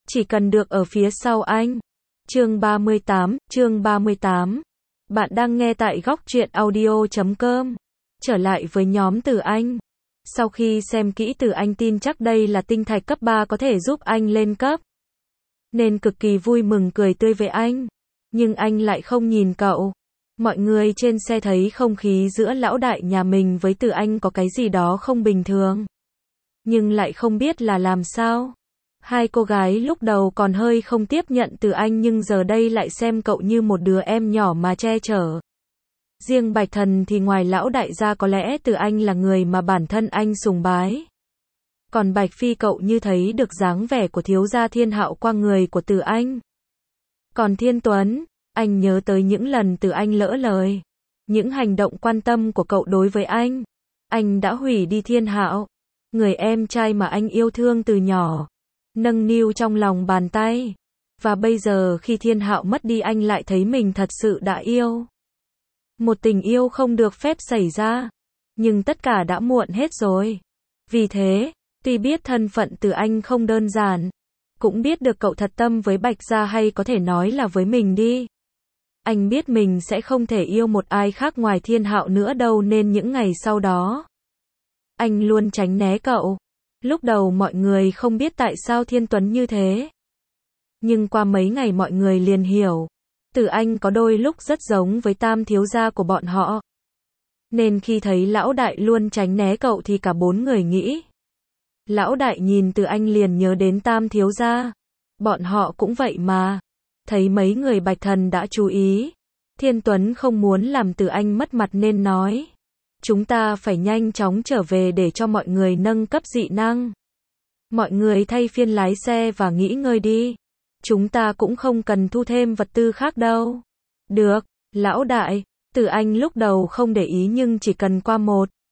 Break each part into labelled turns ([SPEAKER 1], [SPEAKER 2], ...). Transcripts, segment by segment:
[SPEAKER 1] chỉ cần được ở phía sau anh. Chương 38. Bạn đang nghe tại góc truyện audio.com. Trở lại với nhóm Từ Anh. Sau khi xem kỹ Từ Anh tin chắc đây là tinh thạch cấp 3 có thể giúp anh lên cấp, nên cực kỳ vui mừng cười tươi với anh. Nhưng anh lại không nhìn cậu. Mọi người trên xe thấy không khí giữa lão đại nhà mình với Từ Anh có cái gì đó không bình thường, nhưng lại không biết là làm sao. Hai cô gái lúc đầu còn hơi không tiếp nhận Từ Anh, nhưng giờ đây lại xem cậu như một đứa em nhỏ mà che chở. Riêng Bạch Thần thì ngoài lão đại ra có lẽ Từ Anh là người mà bản thân anh sùng bái. Còn Bạch Phi cậu như thấy được dáng vẻ của thiếu gia Thiên Hạo qua người của Từ Anh. Còn Thiên Tuấn, anh nhớ tới những lần Từ Anh lỡ lời, những hành động quan tâm của cậu đối với anh. Anh đã hủy đi Thiên Hạo, người em trai mà anh yêu thương từ nhỏ, nâng niu trong lòng bàn tay. Và bây giờ khi Thiên Hạo mất đi, anh lại thấy mình thật sự đã yêu. Một tình yêu không được phép xảy ra. Nhưng tất cả đã muộn hết rồi. Vì thế, tuy biết thân phận Từ Anh không đơn giản, cũng biết được cậu thật tâm với Bạch Gia, hay có thể nói là với mình đi. Anh biết mình sẽ không thể yêu một ai khác ngoài Thiên Hạo nữa đâu, nên những ngày sau đó, anh luôn tránh né cậu. Lúc đầu mọi người không biết tại sao Thiên Tuấn như thế. Nhưng qua mấy ngày mọi người liền hiểu. Từ Anh có đôi lúc rất giống với Tam thiếu gia của bọn họ. Nên khi thấy lão đại luôn tránh né cậu thì cả bốn người nghĩ. Lão đại nhìn Từ Anh liền nhớ đến Tam thiếu gia. Bọn họ cũng vậy mà. Thấy mấy người Bạch Thần đã chú ý. Thiên Tuấn không muốn làm Từ Anh mất mặt nên nói. Chúng ta phải nhanh chóng trở về để cho mọi người nâng cấp dị năng. Mọi người thay phiên lái xe và nghỉ ngơi đi. Chúng ta cũng không cần thu thêm vật tư khác đâu. Được, lão đại. Từ Anh lúc đầu không để ý, nhưng chỉ cần qua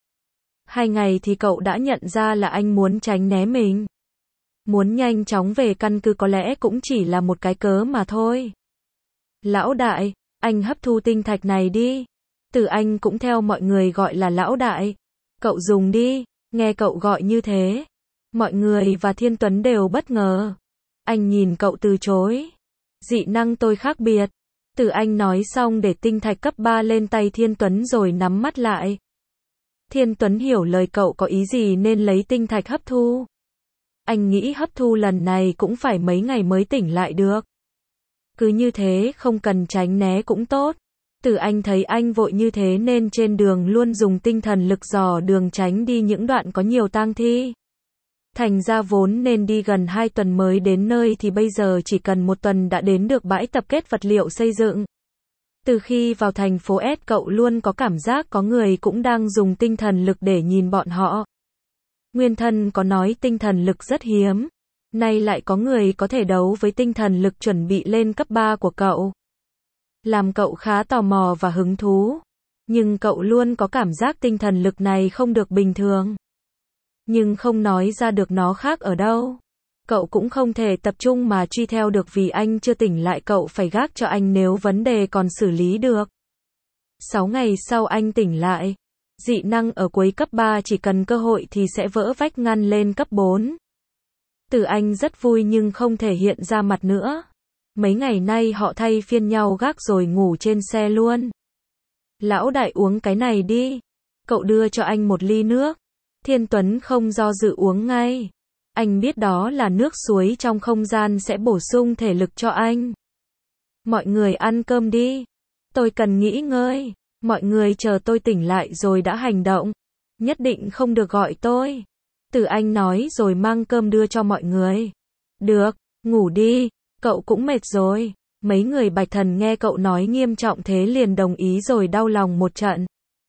[SPEAKER 1] 1-2 ngày thì cậu đã nhận ra là anh muốn tránh né mình. Muốn nhanh chóng về căn cứ có lẽ cũng chỉ là một cái cớ mà thôi. Lão đại, anh hấp thu tinh thạch này đi. Từ Anh cũng theo mọi người gọi là lão đại. Cậu dùng đi. Nghe cậu gọi như thế, mọi người và Thiên Tuấn đều bất ngờ. Anh nhìn cậu từ chối. Dị năng tôi khác biệt. Từ Anh nói xong để tinh thạch cấp 3 lên tay Thiên Tuấn rồi nhắm mắt lại. Thiên Tuấn hiểu lời cậu có ý gì nên lấy tinh thạch hấp thu. Anh nghĩ hấp thu lần này cũng phải mấy ngày mới tỉnh lại được. Cứ như thế không cần tránh né cũng tốt. Từ Anh thấy anh vội như thế nên trên đường luôn dùng tinh thần lực dò đường tránh đi những đoạn có nhiều tang thi. Thành ra vốn nên đi gần 2 tuần mới đến nơi thì bây giờ chỉ cần 1 tuần đã đến được bãi tập kết vật liệu xây dựng. Từ khi vào thành phố S, cậu luôn có cảm giác có người cũng đang dùng tinh thần lực để nhìn bọn họ. Nguyên thân có nói tinh thần lực rất hiếm. Nay lại có người có thể đấu với tinh thần lực chuẩn bị lên cấp 3 của cậu. Làm cậu khá tò mò và hứng thú. Nhưng cậu luôn có cảm giác tinh thần lực này không được bình thường. Nhưng không nói ra được nó khác ở đâu. Cậu cũng không thể tập trung mà truy theo được vì anh chưa tỉnh lại, cậu phải gác cho anh nếu vấn đề còn xử lý được. 6 ngày sau anh tỉnh lại. Dị năng ở cuối cấp 3 chỉ cần cơ hội thì sẽ vỡ vách ngăn lên cấp 4. Từ Anh rất vui nhưng không thể hiện ra mặt nữa. Mấy ngày nay họ thay phiên nhau gác rồi ngủ trên xe luôn. Lão đại uống cái này đi. Cậu đưa cho anh một ly nước. Thiên Tuấn không do dự uống ngay. Anh biết đó là nước suối trong không gian sẽ bổ sung thể lực cho anh. Mọi người ăn cơm đi. Tôi cần nghỉ ngơi. Mọi người chờ tôi tỉnh lại rồi đã hành động. Nhất định không được gọi tôi. Từ Anh nói rồi mang cơm đưa cho mọi người. Được, ngủ đi. Cậu cũng mệt rồi. Mấy người Bạch Thần nghe cậu nói nghiêm trọng thế liền đồng ý rồi đau lòng một trận.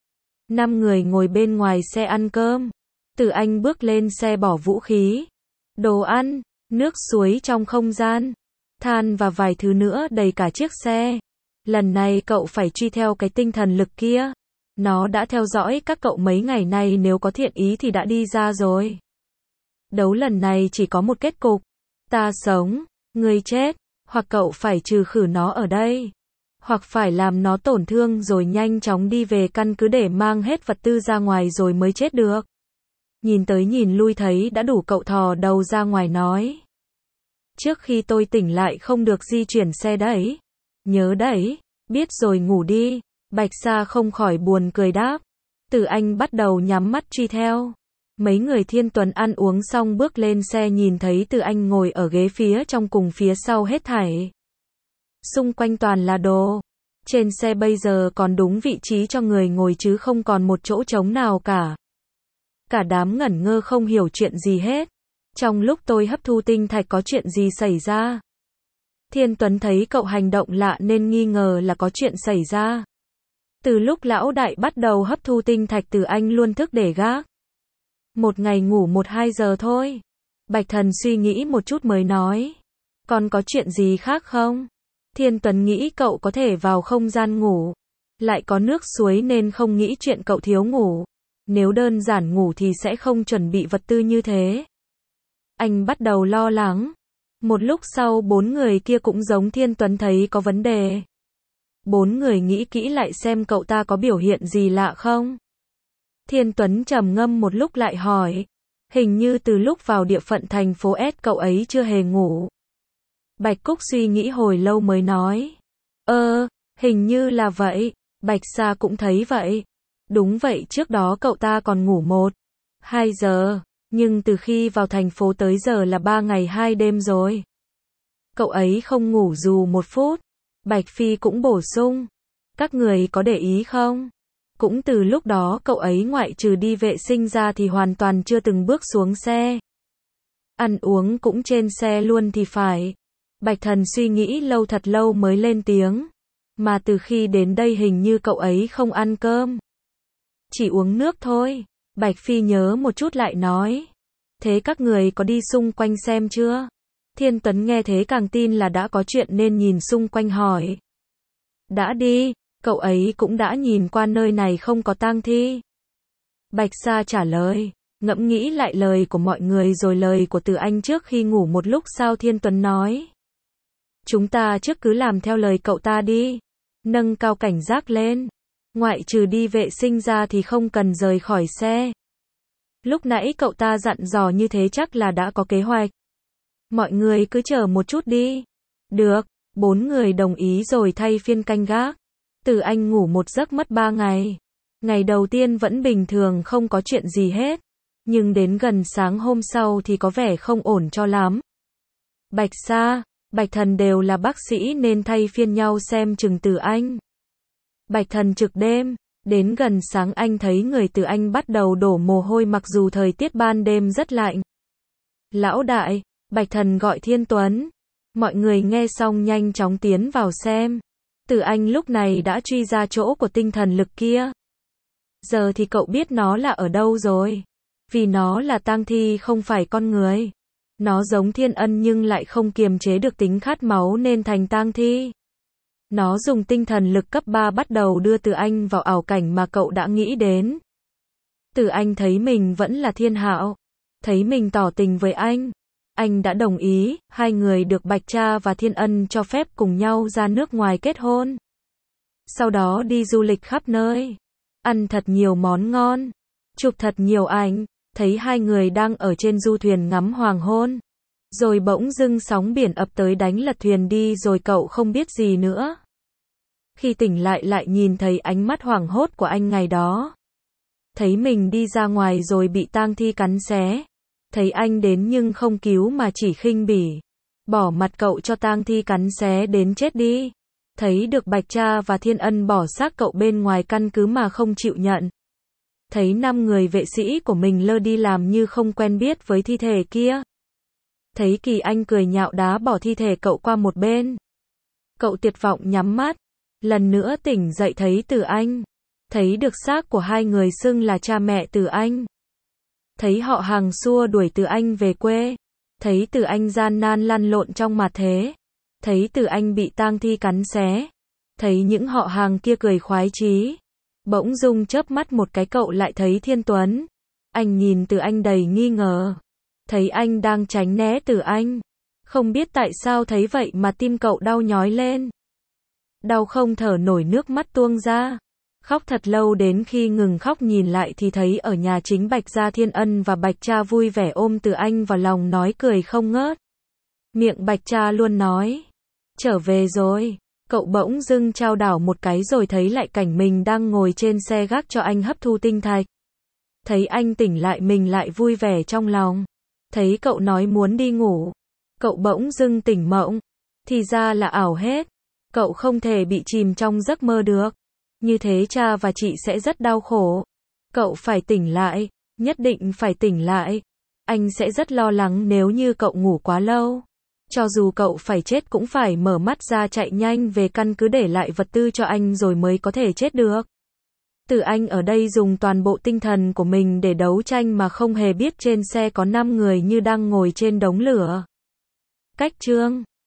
[SPEAKER 1] 5 người ngồi bên ngoài xe ăn cơm. Từ Anh bước lên xe bỏ vũ khí, đồ ăn, nước suối trong không gian, than và vài thứ nữa đầy cả chiếc xe. Lần này cậu phải truy theo cái tinh thần lực kia. Nó đã theo dõi các cậu mấy ngày nay, nếu có thiện ý thì đã đi ra rồi. Đấu lần này chỉ có một kết cục. Ta sống, ngươi chết. Hoặc cậu phải trừ khử nó ở đây. Hoặc phải làm nó tổn thương rồi nhanh chóng đi về căn cứ để mang hết vật tư ra ngoài rồi mới chết được. Nhìn tới nhìn lui thấy đã đủ, cậu thò đầu ra ngoài nói. Trước khi tôi tỉnh lại không được di chuyển xe đấy. Nhớ đấy, biết rồi ngủ đi. Bạch Sa không khỏi buồn cười đáp. Từ Anh bắt đầu nhắm mắt truy theo. Mấy người Thiên Tuấn ăn uống xong bước lên xe nhìn thấy Từ Anh ngồi ở ghế phía trong cùng phía sau hết thảy. Xung quanh toàn là đồ. Trên xe bây giờ còn đúng vị trí cho người ngồi chứ không còn một chỗ trống nào cả. Cả đám ngẩn ngơ không hiểu chuyện gì hết. Trong lúc tôi hấp thu tinh thạch có chuyện gì xảy ra? Thiên Tuấn thấy cậu hành động lạ nên nghi ngờ là có chuyện xảy ra. Từ lúc lão đại bắt đầu hấp thu tinh thạch Từ Anh luôn thức để gác. Một ngày ngủ 1-2 giờ thôi. Bạch Thần suy nghĩ một chút mới nói. Còn có chuyện gì khác không? Thiên Tuấn nghĩ cậu có thể vào không gian ngủ. Lại có nước suối nên không nghĩ chuyện cậu thiếu ngủ. Nếu đơn giản ngủ thì sẽ không chuẩn bị vật tư như thế. Anh bắt đầu lo lắng. Một lúc sau 4 người kia cũng giống Thiên Tuấn thấy có vấn đề. 4 người nghĩ kỹ lại xem cậu ta có biểu hiện gì lạ không. Thiên Tuấn trầm ngâm một lúc lại hỏi. Hình như từ lúc vào địa phận thành phố S cậu ấy chưa hề ngủ. Bạch Cúc suy nghĩ hồi lâu mới nói. Hình như là vậy. Bạch Sa cũng thấy vậy. Đúng vậy, trước đó cậu ta còn ngủ 1-2 giờ. Nhưng từ khi vào thành phố tới giờ là 3 ngày 2 đêm rồi. Cậu ấy không ngủ dù 1 phút. Bạch Phi cũng bổ sung. Các người có để ý không? Cũng từ lúc đó cậu ấy ngoại trừ đi vệ sinh ra thì hoàn toàn chưa từng bước xuống xe. Ăn uống cũng trên xe luôn thì phải. Bạch Thần suy nghĩ lâu thật lâu mới lên tiếng. Mà từ khi đến đây hình như cậu ấy không ăn cơm. Chỉ uống nước thôi. Bạch Phi nhớ một chút lại nói. Thế các người có đi xung quanh xem chưa? Thiên Tuấn nghe thế càng tin là đã có chuyện nên nhìn xung quanh hỏi. Đã đi, cậu ấy cũng đã nhìn qua nơi này không có tang thi. Bạch Sa trả lời, ngẫm nghĩ lại lời của mọi người rồi lời của Từ Anh trước khi ngủ một lúc sau Thiên Tuấn nói. Chúng ta trước cứ làm theo lời cậu ta đi. Nâng cao cảnh giác lên. Ngoại trừ đi vệ sinh ra thì không cần rời khỏi xe. Lúc nãy cậu ta dặn dò như thế chắc là đã có kế hoạch. Mọi người cứ chờ một chút đi. Được, 4 người đồng ý rồi thay phiên canh gác. Từ Anh ngủ một giấc mất 3 ngày. Ngày đầu tiên vẫn bình thường không có chuyện gì hết. Nhưng đến gần sáng hôm sau thì có vẻ không ổn cho lắm. Bạch Sa, Bạch Thần đều là bác sĩ nên thay phiên nhau xem chừng Từ Anh. Bạch Thần trực đêm. Đến gần sáng anh thấy người Từ Anh bắt đầu đổ mồ hôi mặc dù thời tiết ban đêm rất lạnh. Lão đại, Bạch Thần gọi Thiên Tuấn. Mọi người nghe xong nhanh chóng tiến vào xem. Từ Anh lúc này đã truy ra chỗ của tinh thần lực kia. Giờ thì cậu biết nó là ở đâu rồi. Vì nó là tang thi không phải con người. Nó giống Thiên Ân nhưng lại không kiềm chế được tính khát máu nên thành tang thi. Nó dùng tinh thần lực cấp 3 bắt đầu đưa Từ Anh vào ảo cảnh mà cậu đã nghĩ đến. Từ Anh thấy mình vẫn là Thiên Hạo. Thấy mình tỏ tình với anh. Anh đã đồng ý, hai người được Bạch Cha và Thiên Ân cho phép cùng nhau ra nước ngoài kết hôn. Sau đó đi du lịch khắp nơi. Ăn thật nhiều món ngon. Chụp thật nhiều ảnh. Thấy hai người đang ở trên du thuyền ngắm hoàng hôn. Rồi bỗng dưng sóng biển ập tới đánh lật thuyền đi rồi cậu không biết gì nữa. Khi tỉnh lại nhìn thấy ánh mắt hoảng hốt của anh ngày đó. Thấy mình đi ra ngoài rồi bị tang thi cắn xé. Thấy anh đến nhưng không cứu mà chỉ khinh bỉ. Bỏ mặt cậu cho tang thi cắn xé đến chết đi. Thấy được Bạch Cha và Thiên Ân bỏ xác cậu bên ngoài căn cứ mà không chịu nhận. Thấy 5 người vệ sĩ của mình lơ đi làm như không quen biết với thi thể kia. Thấy Kỳ Anh cười nhạo đá bỏ thi thể cậu qua một bên. Cậu tuyệt vọng nhắm mắt. Lần nữa tỉnh dậy thấy Từ Anh. Thấy được xác của hai người xưng là cha mẹ Từ Anh. Thấy họ hàng xua đuổi Từ Anh về quê. Thấy Từ Anh gian nan lăn lộn trong mặt thế. Thấy Từ Anh bị tang thi cắn xé. Thấy những họ hàng kia cười khoái chí. Bỗng dưng chớp mắt một cái cậu lại thấy Thiên Tuấn. Anh nhìn Từ Anh đầy nghi ngờ. Thấy anh đang tránh né Từ Anh. Không biết tại sao thấy vậy mà tim cậu đau nhói lên. Đau không thở nổi nước mắt tuôn ra. Khóc thật lâu đến khi ngừng khóc nhìn lại thì thấy ở nhà chính Bạch Gia Thiên Ân và Bạch Cha vui vẻ ôm Từ Anh vào lòng nói cười không ngớt. Miệng Bạch Cha luôn nói. Trở về rồi. Cậu bỗng dưng chao đảo một cái rồi thấy lại cảnh mình đang ngồi trên xe gác cho anh hấp thu tinh thạch. Thấy anh tỉnh lại mình lại vui vẻ trong lòng. Thấy cậu nói muốn đi ngủ. Cậu bỗng dưng tỉnh mộng. Thì ra là ảo hết. Cậu không thể bị chìm trong giấc mơ được. Như thế cha và chị sẽ rất đau khổ. Cậu phải tỉnh lại. Nhất định phải tỉnh lại. Anh sẽ rất lo lắng nếu như cậu ngủ quá lâu. Cho dù cậu phải chết cũng phải mở mắt ra chạy nhanh về căn cứ để lại vật tư cho anh rồi mới có thể chết được. Từ Anh ở đây dùng toàn bộ tinh thần của mình để đấu tranh mà không hề biết trên xe có 5 người như đang ngồi trên đống lửa. Cách chương